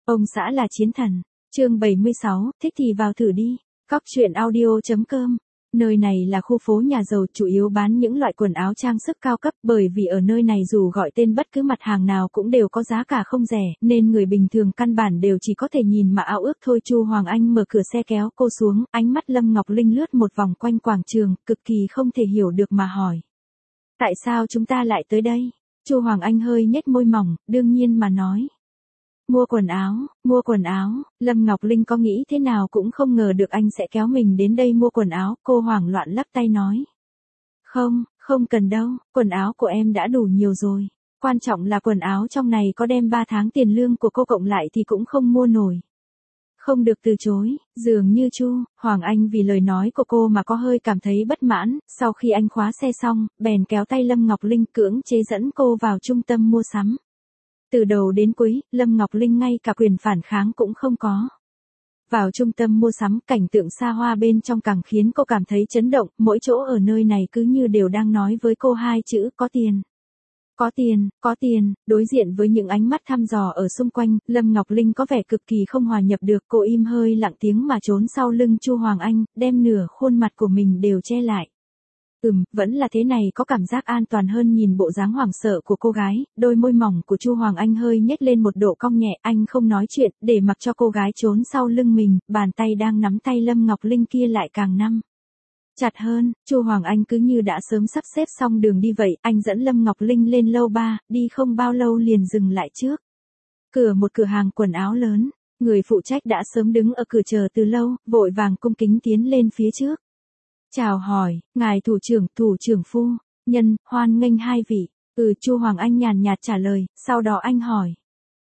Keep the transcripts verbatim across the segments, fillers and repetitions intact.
Ông xã là chiến thần. Chương bảy mươi sáu, thích thì vào thử đi. Cóc truyện audio.com. Nơi này là khu phố nhà giàu, chủ yếu bán những loại quần áo trang sức cao cấp, bởi vì ở nơi này dù gọi tên bất cứ mặt hàng nào cũng đều có giá cả không rẻ, nên người bình thường căn bản đều chỉ có thể nhìn mà ao ước thôi. Chu Hoàng Anh mở cửa xe kéo cô xuống, ánh mắt Lâm Ngọc Linh lướt một vòng quanh quảng trường, cực kỳ không thể hiểu được mà hỏi. Tại sao chúng ta lại tới đây? Chu Hoàng Anh hơi nhếch môi mỏng, đương nhiên mà nói. Mua quần áo, mua quần áo, Lâm Ngọc Linh có nghĩ thế nào cũng không ngờ được anh sẽ kéo mình đến đây mua quần áo, cô hoảng loạn lắc tay nói. Không, không cần đâu, quần áo của em đã đủ nhiều rồi. Quan trọng là quần áo trong này có đem ba tháng tiền lương của cô cộng lại thì cũng không mua nổi. Không được từ chối, dường như Chu Hoàng Anh vì lời nói của cô mà có hơi cảm thấy bất mãn, sau khi anh khóa xe xong, bèn kéo tay Lâm Ngọc Linh cưỡng chế dẫn cô vào trung tâm mua sắm. Từ đầu đến cuối, Lâm Ngọc Linh ngay cả quyền phản kháng cũng không có. Vào trung tâm mua sắm, cảnh tượng xa hoa bên trong càng khiến cô cảm thấy chấn động, mỗi chỗ ở nơi này cứ như đều đang nói với cô hai chữ có tiền. Có tiền, có tiền, đối diện với những ánh mắt thăm dò ở xung quanh, Lâm Ngọc Linh có vẻ cực kỳ không hòa nhập được, cô im hơi lặng tiếng mà trốn sau lưng Chu Hoàng Anh, đem nửa khuôn mặt của mình đều che lại. Ừm, vẫn là thế này có cảm giác an toàn hơn. Nhìn bộ dáng hoảng sợ của cô gái, đôi môi mỏng của Chu Hoàng Anh hơi nhếch lên một độ cong nhẹ, anh không nói chuyện, để mặc cho cô gái trốn sau lưng mình, bàn tay đang nắm tay Lâm Ngọc Linh kia lại càng nắm chặt hơn. Chu Hoàng Anh cứ như đã sớm sắp xếp xong đường đi vậy, anh dẫn Lâm Ngọc Linh lên lầu ba, đi không bao lâu liền dừng lại trước cửa một cửa hàng quần áo lớn. Người phụ trách đã sớm đứng ở cửa chờ từ lâu, vội vàng cung kính tiến lên phía trước. Chào hỏi, ngài thủ trưởng, thủ trưởng phu nhân, hoan nghênh hai vị. Ừ, Chu Hoàng Anh nhàn nhạt trả lời, sau đó anh hỏi.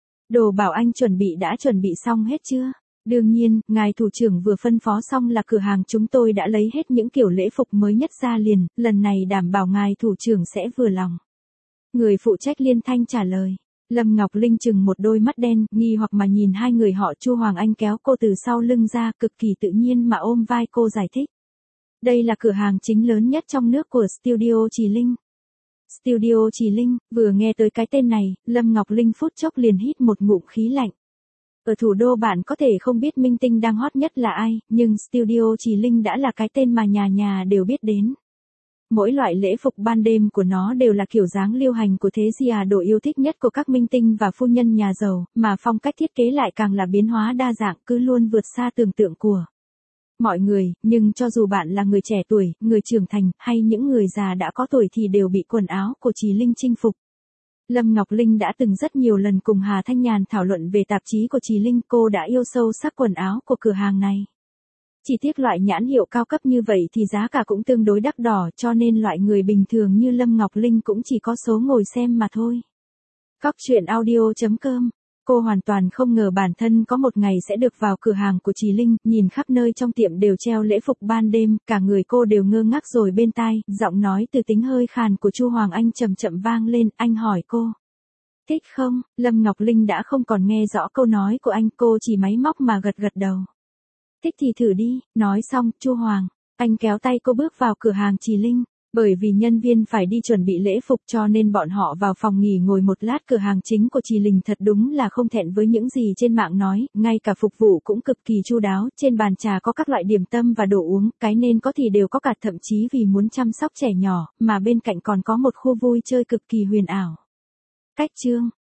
Đồ bảo anh chuẩn bị đã chuẩn bị xong hết chưa? Đương nhiên, ngài thủ trưởng vừa phân phó xong là cửa hàng chúng tôi đã lấy hết những kiểu lễ phục mới nhất ra liền, lần này đảm bảo ngài thủ trưởng sẽ vừa lòng. Người phụ trách liên thanh trả lời. Lâm Ngọc Linh chừng một đôi mắt đen, nghi hoặc mà nhìn hai người họ. Chu Hoàng Anh kéo cô từ sau lưng ra, cực kỳ tự nhiên mà ôm vai cô giải thích. Đây là cửa hàng chính lớn nhất trong nước của Studio Trì Linh. Studio Trì Linh, vừa nghe tới cái tên này, Lâm Ngọc Linh phút chốc liền hít một ngụm khí lạnh. Ở thủ đô bạn có thể không biết minh tinh đang hot nhất là ai, nhưng Studio Trì Linh đã là cái tên mà nhà nhà đều biết đến. Mỗi loại lễ phục ban đêm của nó đều là kiểu dáng lưu hành của thế gì à, đồ yêu thích nhất của các minh tinh và phu nhân nhà giàu, mà phong cách thiết kế lại càng là biến hóa đa dạng, cứ luôn vượt xa tưởng tượng của mọi người. Nhưng cho dù bạn là người trẻ tuổi, người trưởng thành, hay những người già đã có tuổi thì đều bị quần áo của Trì Linh chinh phục. Lâm Ngọc Linh đã từng rất nhiều lần cùng Hà Thanh Nhàn thảo luận về tạp chí của Trì Linh, cô đã yêu sâu sắc quần áo của cửa hàng này. Chỉ tiếc loại nhãn hiệu cao cấp như vậy thì giá cả cũng tương đối đắt đỏ, cho nên loại người bình thường như Lâm Ngọc Linh cũng chỉ có số ngồi xem mà thôi. Cóc truyện audio.com. Cô hoàn toàn không ngờ bản thân có một ngày sẽ được vào cửa hàng của Trì Linh, nhìn khắp nơi trong tiệm đều treo lễ phục ban đêm, cả người cô đều ngơ ngác rồi. Bên tai, giọng nói từ tính hơi khàn của Chu Hoàng Anh chậm chậm vang lên, anh hỏi cô. Thích không? Lâm Ngọc Linh đã không còn nghe rõ câu nói của anh, cô chỉ máy móc mà gật gật đầu. Thích thì thử đi, nói xong, Chu Hoàng Anh kéo tay cô bước vào cửa hàng Trì Linh. Bởi vì nhân viên phải đi chuẩn bị lễ phục cho nên bọn họ vào phòng nghỉ ngồi một lát. Cửa hàng chính của Trì Linh thật đúng là không thẹn với những gì trên mạng nói, ngay cả phục vụ cũng cực kỳ chu đáo, trên bàn trà có các loại điểm tâm và đồ uống, cái nên có thì đều có cả, thậm chí vì muốn chăm sóc trẻ nhỏ, mà bên cạnh còn có một khu vui chơi cực kỳ huyền ảo. Cách chương